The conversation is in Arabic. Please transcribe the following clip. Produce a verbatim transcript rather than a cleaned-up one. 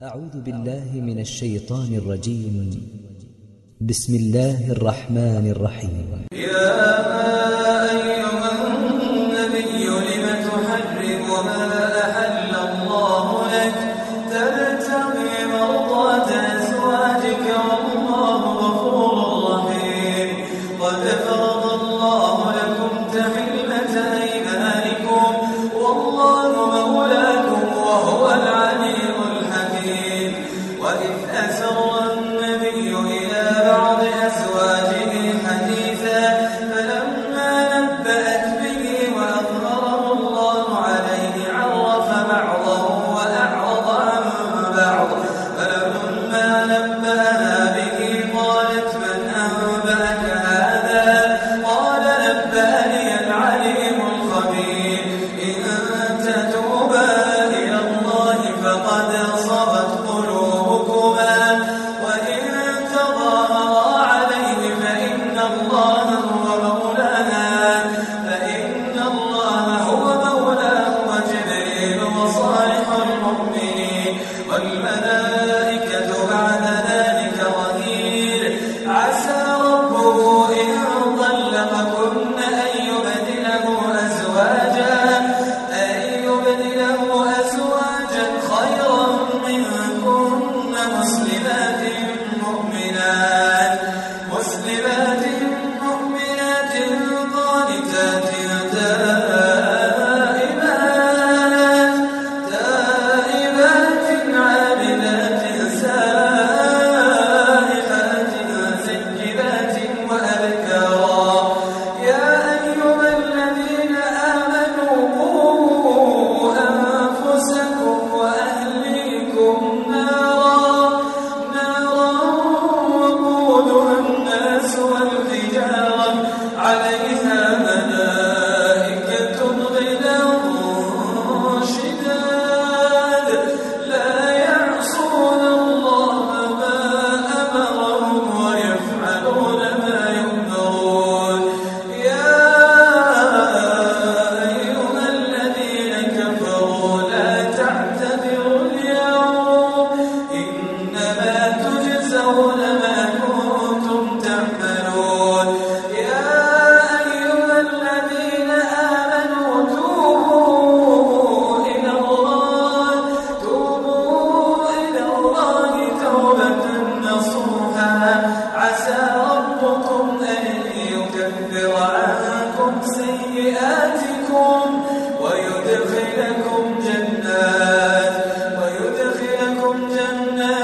أعوذ بالله من الشيطان الرجيم. بسم الله الرحمن الرحيم. يا أيها النبي لم تحرم ما أحل الله لك تبتغي مرضات أزواجك والله غفور رحيم. قد فرض الله لكم تحلة أيمانكم والله مولاكم وهو العليم الحكيم. وإذ أسر النبي إلى بعض أزواجه حديثا فلما نبأت به وأظهره الله عليه عرف بعضه وأعرض عن بعض. فلما نبأها به قالت من أنبأك هذا؟ قال نبأني العليم الخبير. إن تتوبا إلى الله فقد صغت قلوبكما وإن تظاهرا عليه فإن الله هو مولاه فإن الله هو مولاه وجبريل وصالح المؤمنين والملائكة بعد ذلك ظهير. عسى ربه إن طلقكن أن يبدله أزواجا أن يبدله أزواجا خيرا منكن مسلمات مؤمنات مسلمات مؤمنات قانتات تائبات تائبات عابدات سائحات سجدات وأبكارا. يا أيها الذين آمنوا قوا أنفسكم وأهليكم نارا نارا وقودها الناس والحجارة عليها ملائكة غلاظ شداد لا يعصون الله ما أمرهم ويفعلون ما يؤمرون. يا أيها الذين كفروا لا تعتذروا اليوم إنما تجزون ما كنتم تعملون. يا أيها الذين آمنوا توبوا إلى الله توبوا إلى الله توبة نصوحا. عسى ربكم أن يكفر عنكم سيئاتكم ويدخلكم جنات ويدخلكم جنات